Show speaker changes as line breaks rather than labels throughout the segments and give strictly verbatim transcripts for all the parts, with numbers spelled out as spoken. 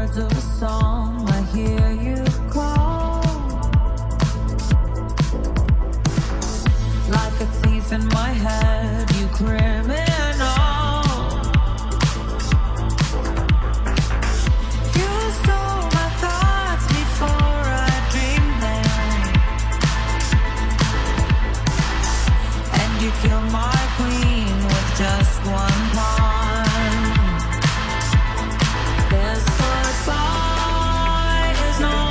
words of a song, I hear you call. Like a thief in my head, you criminal. You stole my thoughts before I dreamed them, and you killed my queen with just one pawn. This goodbye is no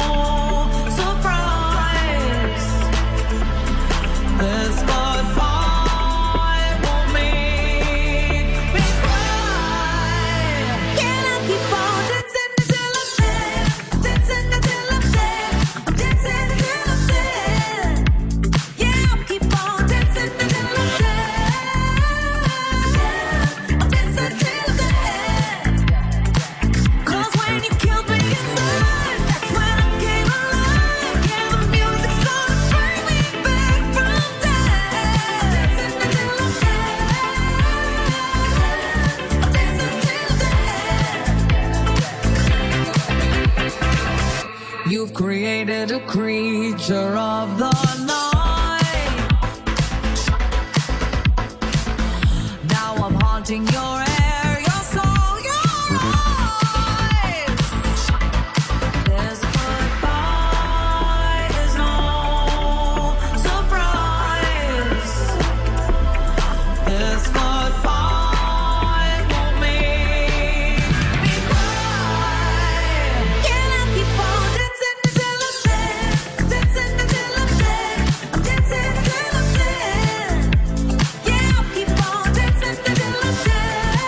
surprise. This goodbye won't make me cry. Can I keep on dancing until I'm dead? Dancing until I'm dead. I'm dancing until I'm dead. Yeah, I'll keep on dancing until I'm dead. I'm dancing till I'm dead. 'Cause when you killed me inside, that's when I came alive. Yeah, the music's gonna bring me back from death. Dancing until I'm dead. I'm dancing till I'm dead. You've created a creature of the night. Now I'm haunting your air, your soul, your eyes. This goodbye is no surprise. This goodbye won't make me cry. Can I keep on dancing until I'm dead? Dancing until I'm dead. I'm dancing until I'm dead. Yeah, I'll keep on dancing until I'm dead.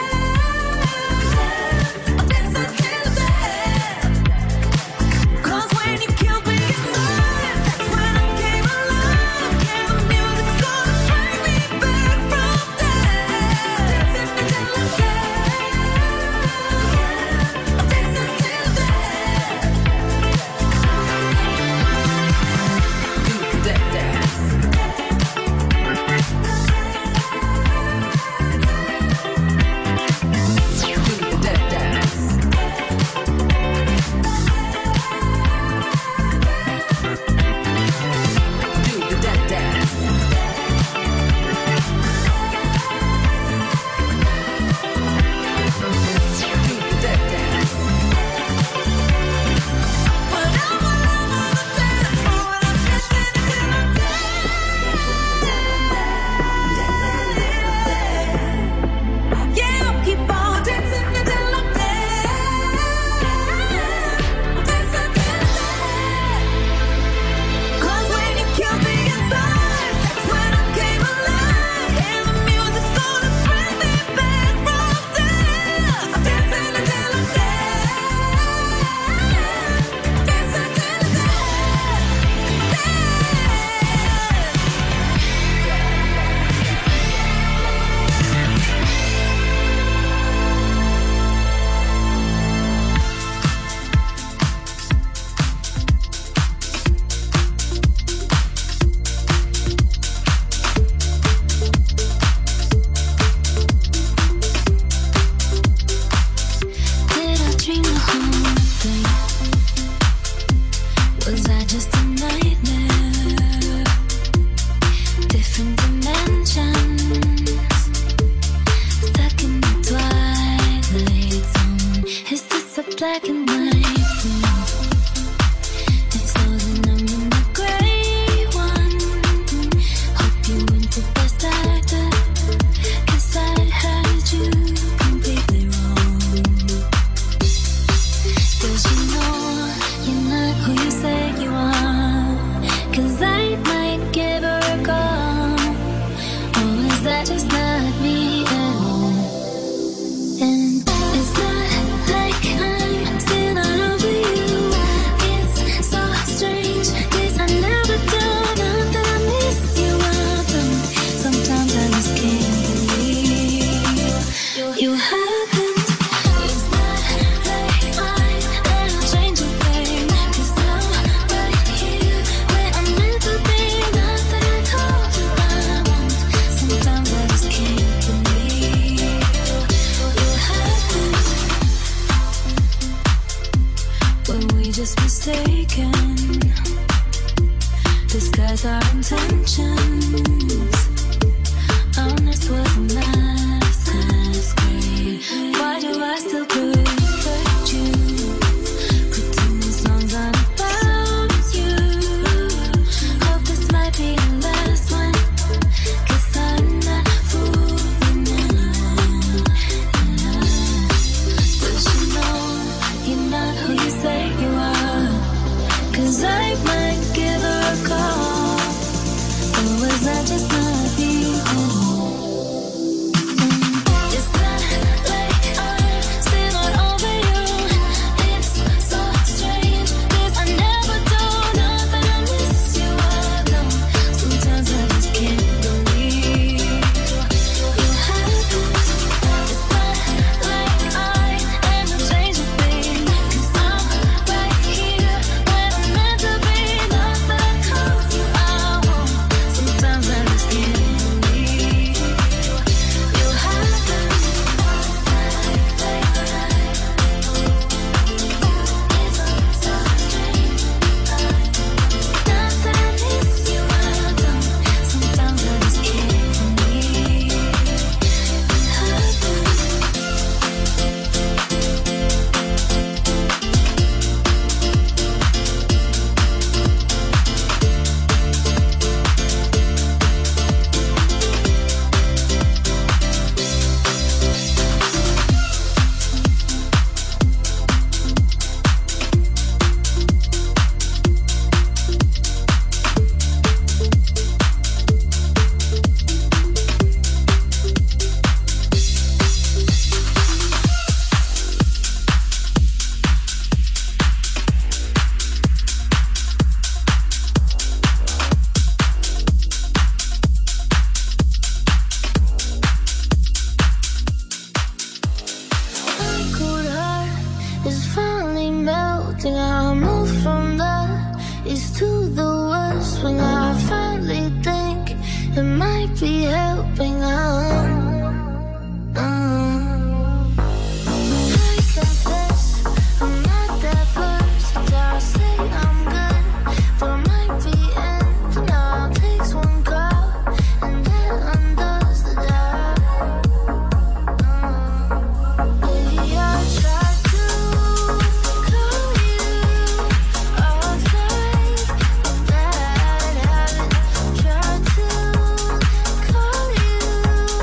just mistaken. Disguise our intentions. Honest was a masquerade. Why do I still protect you? Pretending songs on about you. Hope this might be the last one. 'Cause I'm not fooling anyone. Don't you know you're not who you say you are? 'Cause I might give her a call. Or was I just not feeling?
Try to call you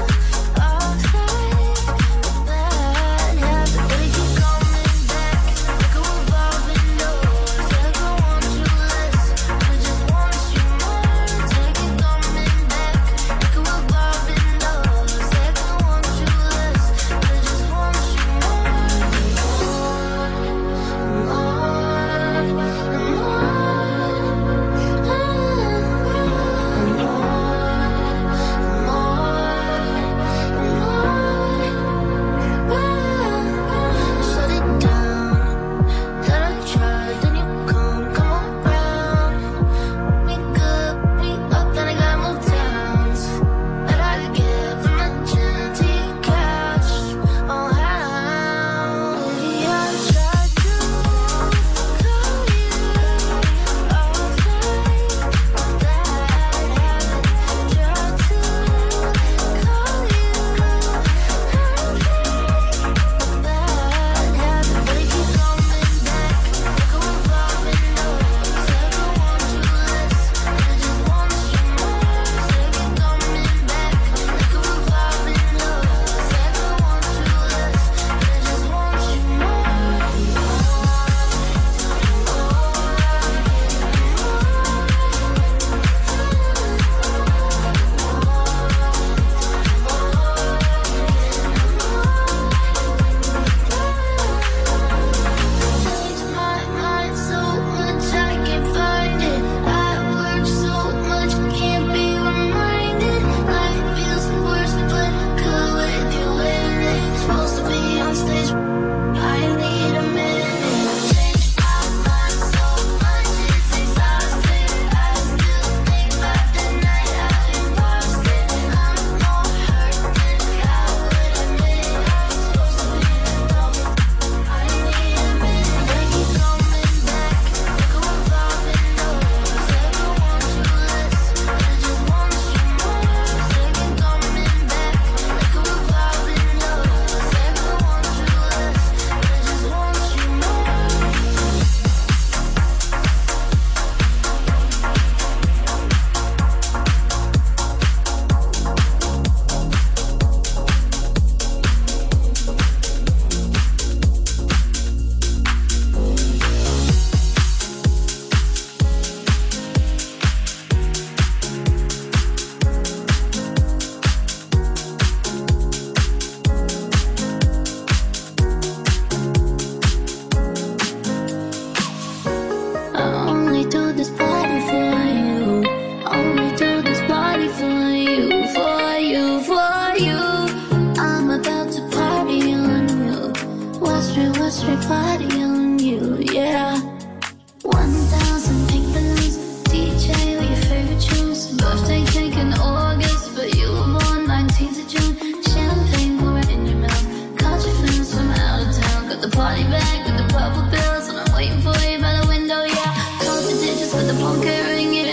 watch me party on you, yeah. One thousand pink balloons, D J with your favorite tunes. Birthday cake in August, but you were born nineteenth of June. Champagne pouring in your mouth, caught your friends from out of town. Got the party bag with the purple bills, and I'm waiting for you by the window, yeah. Count the digits with the phone carrying it.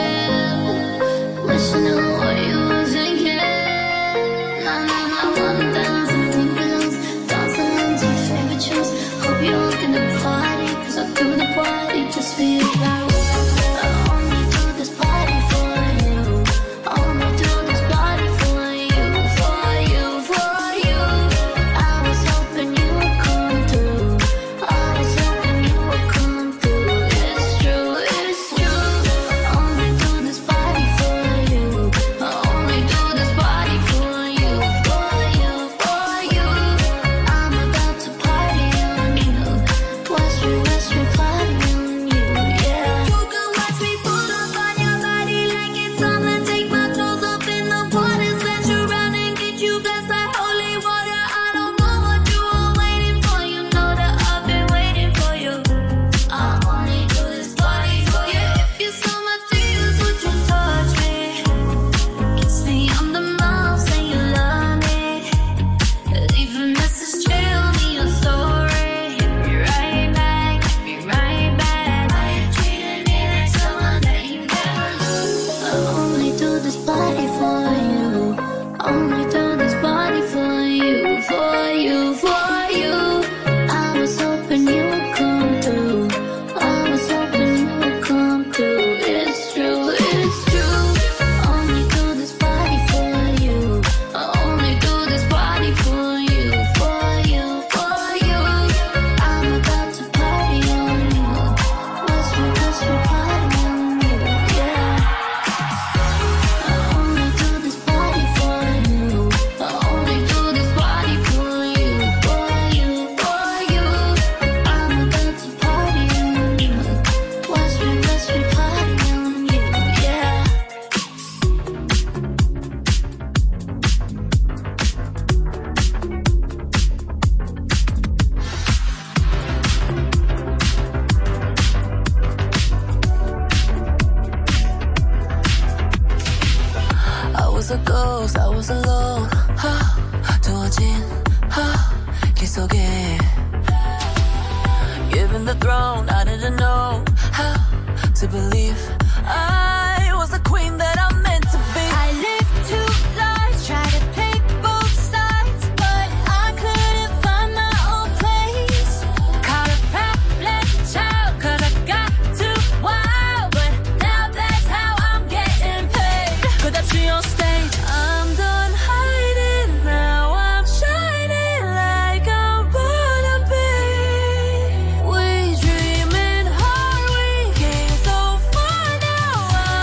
Wish I knew what you were thinking. Nah, nah, nah, one thousand pink balloons, dancing into your favorite tunes. Hope you're looking to party, cause I do the party just for you. I only do this party for you. I only do this party for you, for you, for you. I was hoping you would come through. I was hoping you would come through. It's true, it's true. I only do this party for you. I only do this party for you, for you, for you. I'm about to party on you. Watch me, watch me party on you, yeah. You can watch me pull up on your body like it's time to take my clothes off in the party. Let you round and get you blessed like holy water. I don't know what you were waiting for. You know that I've been waiting for you. I only do this party for you. If you're so much tears, would you touch me? Kiss me on the mouth, say you love me. Leave a message, tell me your story. Hit me right back, hit me right back. Why you treating me like someone that you never lose? I only do this party for you. Only do this party for you, for you, for you. I was hoping you would come through. I was hoping you would come through. It's true, it's true. Only do this party for you. I only do this party for you, for you, for you. I'm about to party on you. Watch me, watch me party on you, yeah. I only do this party for you. I only do this party for you, for you, for you. I'm about to party on you. Watch me, watch me party on you, yeah.
I was a ghost, I was alone. 하, 두어진 하, 길 속에 given the throne, I didn't know how to believe I was the queen that I'm meant to be.
I lived two lives, tried to pick both sides, but I couldn't find my own place.
Caught a problem child, cause I got too wild, but now that's how I'm getting paid. 끝없이 on stage, I'm done hiding, now I'm shining like I'm born to be. We dreaming hard, we came so far, now I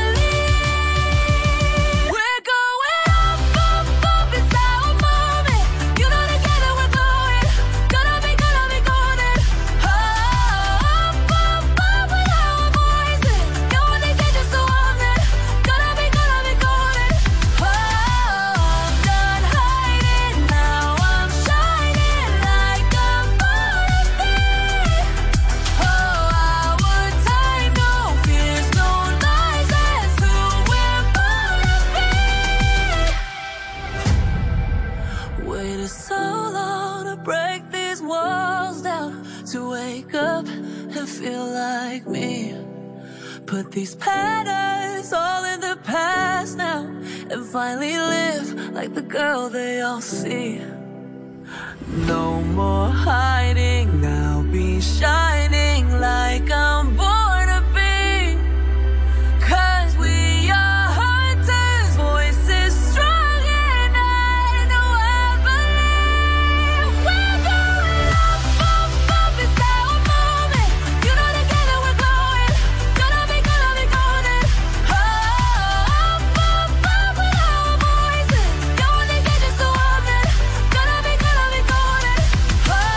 believe we're going up, up, up, it's our moment. You know together we're going, gonna be, gonna be golden. Oh, up, up, up with our voices. You only get just so often, gonna be, gonna be golden. Oh, I'm done hiding, now I'm shining like I'm born to be. Oh, our time, no fears, no lies, that's who we're born to be. Waited so long to break these walls down, to wake up and feel like me. Put these patterns all in the past now, and finally live like the girl they all see. No more hiding, I'll be shining like I'm born to be. Cause we are hunters, voices strong, and I know I believe we're going up, up, up, it's our moment. You know together we're glowing, gonna be, gonna be golden. Oh, up, up, up with our voices. You only get just so often, gonna be, gonna be golden. Oh,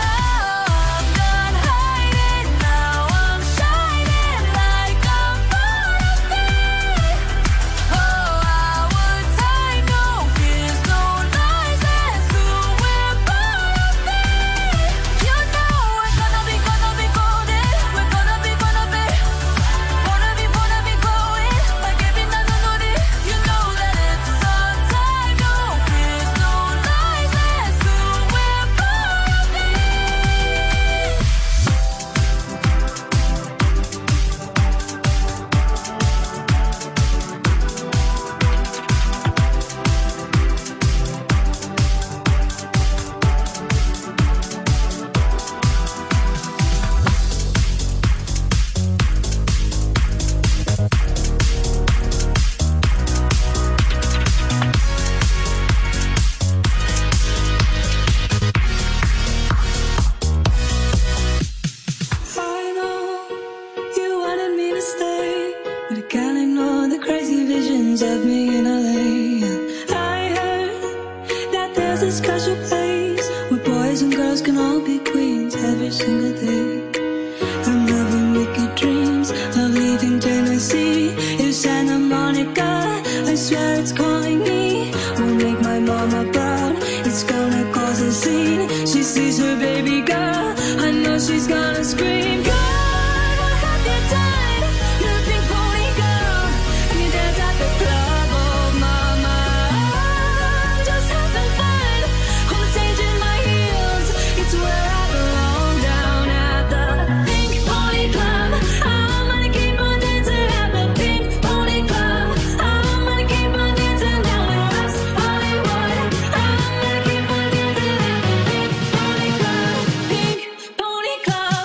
can all be queens every single day. I'm having wicked dreams of leaving Tennessee. It's Santa Monica, I swear it's calling me. Won't make my mama proud, it's gonna cause a scene. She sees her baby girl, I know she's gonna scream. God, what have you done? You're a pink pony girl, and you dance at the club. Oh mama, I'm just having fun on the stage in my heels. It's where I belong, down at the Pink Pony Club. I'm gonna keep on dancing at the Pink Pony Club. I'm gonna keep on dancing down in West Hollywood. I'm gonna keep on dancing at the Pink Pony Club. Pink Pony Club.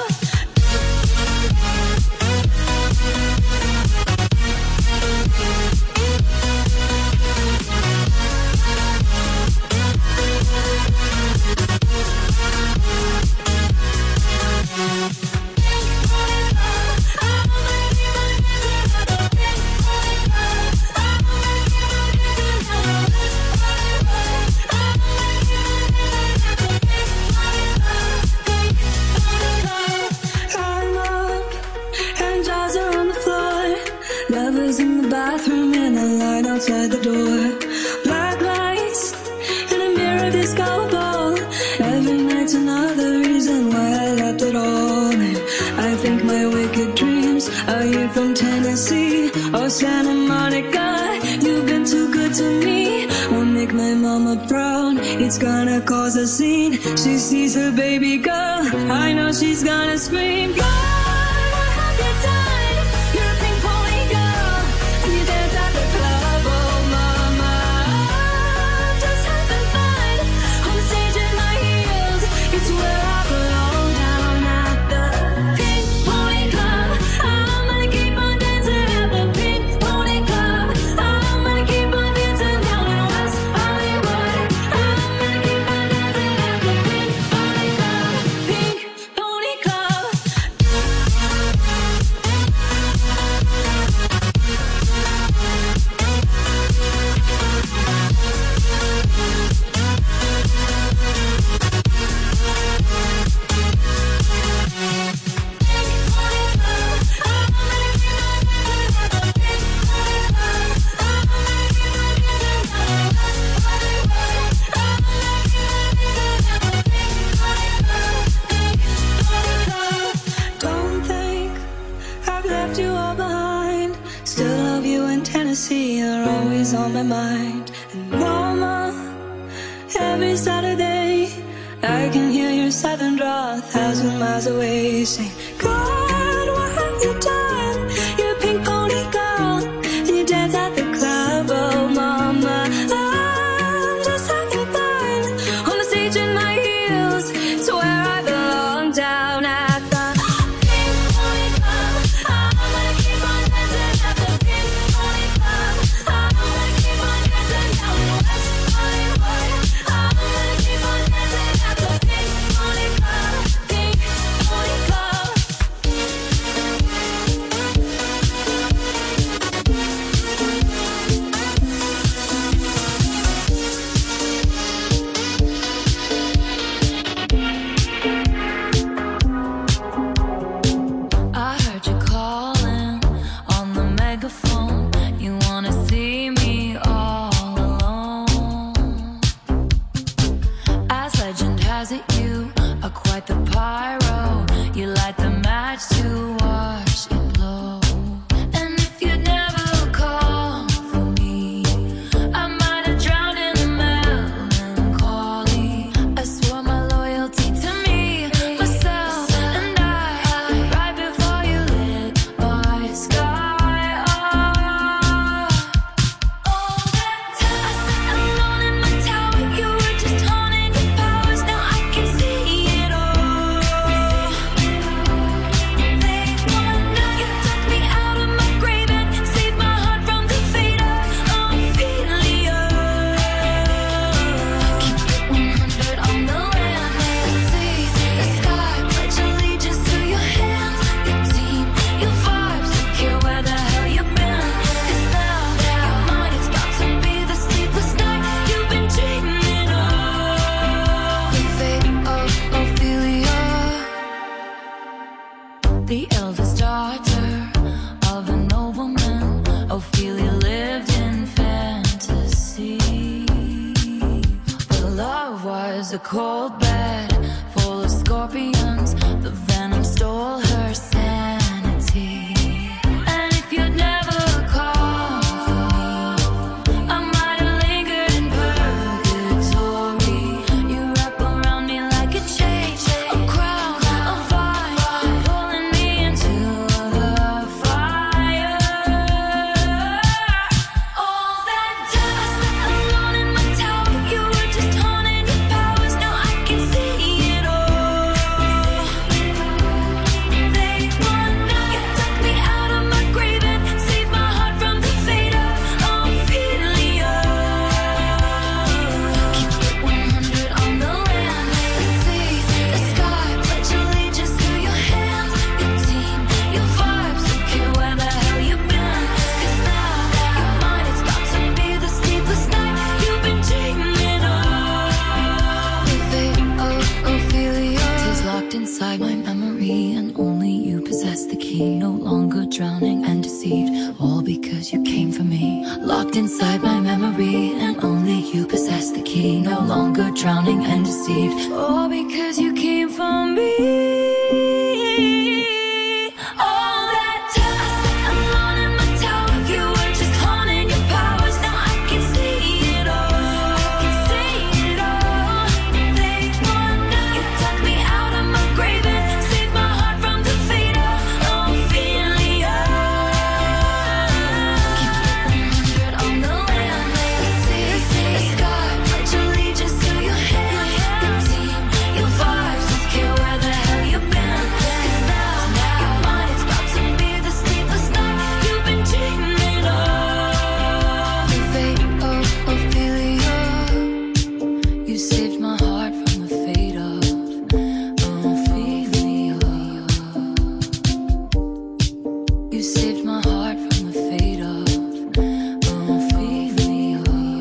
I'm up and jaws are on the floor. Lovers in the bathroom and a line outside the door. Black lights in a mirror disco ball. Every night's another reason why I left it all. And I think my wicked dreams are you from Tennessee or Santa Monica. You've been too good to me. Won't make my mama proud, it's gonna cause a scene. She sees her baby girl, I know she's gonna scream. God, what have you done? You're a pink pony girl, and you dance at the club. Oh mama, I'm just having fun on the stage in my heels. It's where I belong, down at the Pink Pony Club. I'm gonna keep on dancing at the Pink Pony Club. I'm gonna keep on dancing down in West Hollywood. I'm gonna keep on dancing at the Pink Pony Club. Pink Pony Club. Don't think I've left you all behind. Still love you in Tennessee, you're always on my mind. And mama, every Saturday I can hear your southern drawl a thousand miles away. Saying, God, what have you done? You're a pink pony girl, and you dance at the club. Oh mama, I'm just having fun on the stage in my heels. It's where I belong, down at the Pink Pony Club. I'm gonna keep on dancing at the Pink Pony Club. I'm gonna keep on dancing down in West Hollywood. I'm gonna keep on dancing at the Pink Pony Club. Pink Pony Club. I heard you calling on the megaphone. You wanna see me all alone. As legend has it, you are quite the pyro. You light the match to watch it blow. And if you'd never called for me, I might have drowned in the melancholy. I swore my loyalty to me, myself, and I. Right before you lit my sky up. All that time I sat alone in my tower, you were just haunting your powers. Now I can see it all. a cold bed full of scorpions. The venom stole her sanity. And if you'd never called for me, I might have lingered in purgatory. You wrap around me like a chain, a crown, a vibe, pulling me into the fire. All that dust, alone in my tower, you were just haunting your powers. Now I can see it all. They wanna tuck me out of my grave and save my heart from the fate of Ophelia. Keep it one hundred on the land, the sea, the sky. Pledge allegiance to your hands, your team, your vibes. Don't care where the hell you've been, 'cause now you're mine. It's about to be the sleepless night you've been dreaming of. The fate of Ophelia is locked inside my memory, and only you possess the key. No longer drowning and deceived, all because you came for me. Locked inside my memory, and only you possess the key. No longer drowning and deceived, all because you came for me. All that dust, alone in my tower, you were just haunting your powers. Now I can see it all. I can see it all. They wanna tuck me out of my grave and save my heart from the fate of Ophelia. Keep it one hundred on the land, the sea, the sky. Pledge allegiance to your hands, your team, your vibes. Don't care where the hell you've been, 'cause now you're mine. It's about to be the sleepless night you've been dreaming of. The fate of Ophelia. You saved my heart from the fate of Ophelia. You saved my heart from the fate of Ophelia.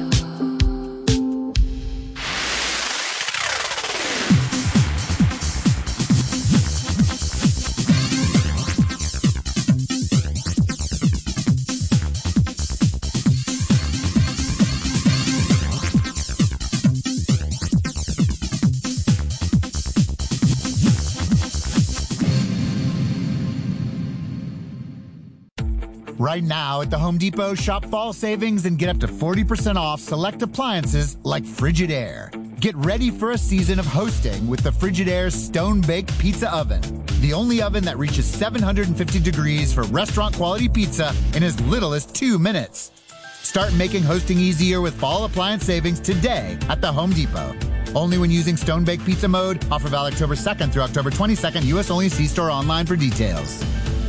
Right now at the Home Depot, shop fall savings and get up to forty percent off select appliances like Frigidaire. Get ready for a season of hosting with the Frigidaire Stone-Baked Pizza Oven. The only oven that reaches seven hundred fifty degrees for restaurant-quality pizza in as little as two minutes. Start making hosting easier with fall appliance savings today at the Home Depot. Only when using Stone-Baked Pizza mode. Offer valid October second through October twenty-second. U S only. See store online for details.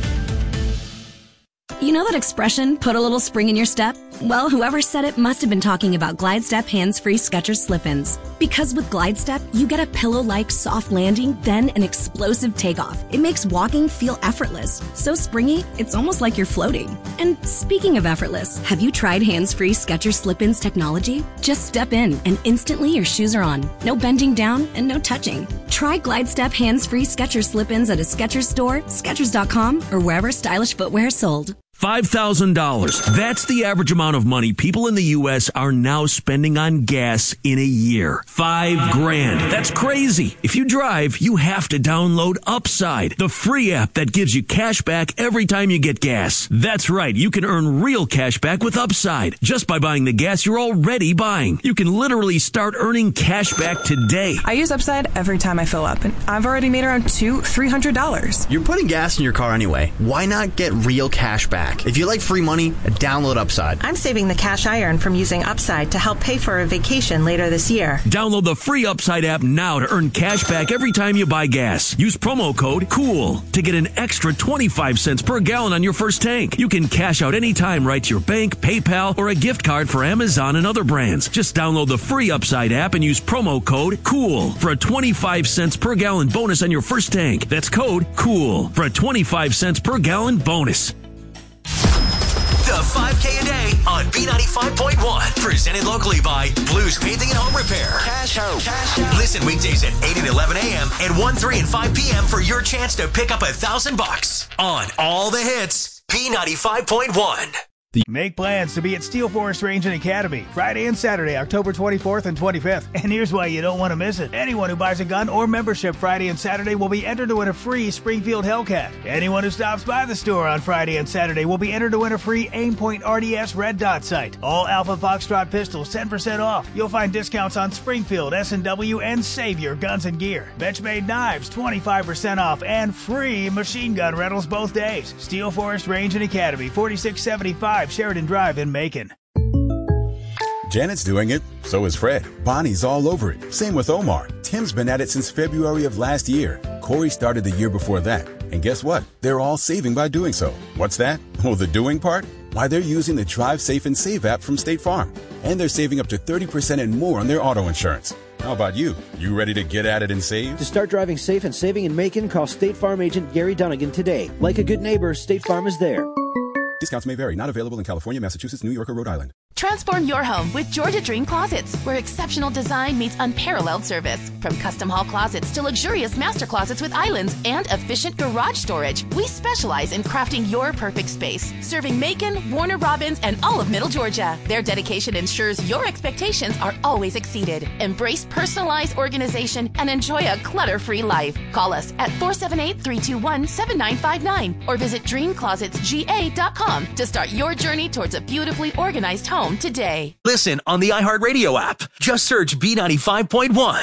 You know that expression, put a little spring in your step? Well, whoever said it must have been talking about Glidestep hands-free Skechers slip-ins. Because with Glidestep, you get a pillow-like soft landing, then an explosive takeoff. It makes walking feel effortless. So springy, it's almost like you're floating. And speaking of effortless, have you tried hands-free Skechers slip-ins technology? Just step in, and instantly your shoes are on. No bending down and no touching. Try Glidestep hands-free Skechers slip-ins at a Skechers store, Skechers dot com, or wherever stylish footwear is sold.
five thousand dollars. That's the average amount of money people in the U S are now spending on gas in a year. Five grand. That's crazy. If you drive, you have to download Upside, the free app that gives you cash back every time you get gas. That's right. You can earn real cash back with Upside just by buying the gas you're already buying. You can literally start earning cash back today.
I use Upside every time I fill up, and I've already made around two, three hundred dollars.
You're putting gas in your car anyway. Why not get real cash back? If you like free money, download Upside.
I'm saving the cash I earn from using Upside to help pay for a vacation later this year.
Download the free Upside app now to earn cash back every time you buy gas. Use promo code COOL to get an extra twenty-five cents per gallon on your first tank. You can cash out anytime right to your bank, PayPal, or a gift card for Amazon and other brands. Just download the free Upside app and use promo code COOL for a twenty-five cents per gallon bonus on your first tank. That's code COOL for a twenty-five cents per gallon bonus.
The five K a day on B ninety-five point one. Presented locally by Blues Paving and Home Repair. Cash out. Cash out. Listen weekdays at eight and eleven a.m. and one, three, and five p.m. for your chance to pick up a thousand bucks on all the hits. B ninety-five point one.
Make plans to be at Steel Forest Range and Academy Friday and Saturday, October twenty-fourth and twenty-fifth. And here's why you don't want to miss it. Anyone who buys a gun or membership Friday and Saturday will be entered to win a free Springfield Hellcat. Anyone who stops by the store on Friday and Saturday will be entered to win a free Aimpoint R D S Red Dot sight. All Alpha Foxtrot pistols ten percent off. You'll find discounts on Springfield, S and W, and Savior Guns and Gear. Benchmade knives twenty-five percent off and free machine gun rentals both days. Steel Forest Range and Academy, forty-six seventy-five Sheridan Drive in Macon.
Janet's doing it, so is Fred. Bonnie's all over it. Same with Omar. Tim's been at it since February of last year. Corey started the year before that. And guess what? They're all saving by doing so. What's that? Oh, the doing part? Why, they're using the Drive Safe and Save app from State Farm. And they're saving up to thirty percent and more on their auto insurance. How about you? You ready to get at it and save?
To start driving safe and saving in Macon, call State Farm agent Gary Dunnigan today. Like a good neighbor, State Farm is there.
Discounts may vary. Not available in California, Massachusetts, New York, or Rhode Island.
Transform your home with Georgia Dream Closets, where exceptional design meets unparalleled service. From custom hall closets to luxurious master closets with islands and efficient garage storage, we specialize in crafting your perfect space, serving Macon, Warner Robins, and all of Middle Georgia. Their dedication ensures your expectations are always exceeded. Embrace personalized organization and enjoy a clutter-free life. Call us at four seven eight, three two one, seven nine five nine or visit dream closets g a dot com to start your journey towards a beautifully organized home today.
Listen on the iHeartRadio app. Just search B ninety-five point one.